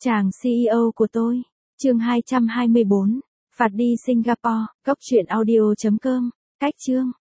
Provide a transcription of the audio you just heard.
Chàng CEO của tôi. Chương 224. Phạt đi Singapore. Cốc truyện audio.com. Cách chương.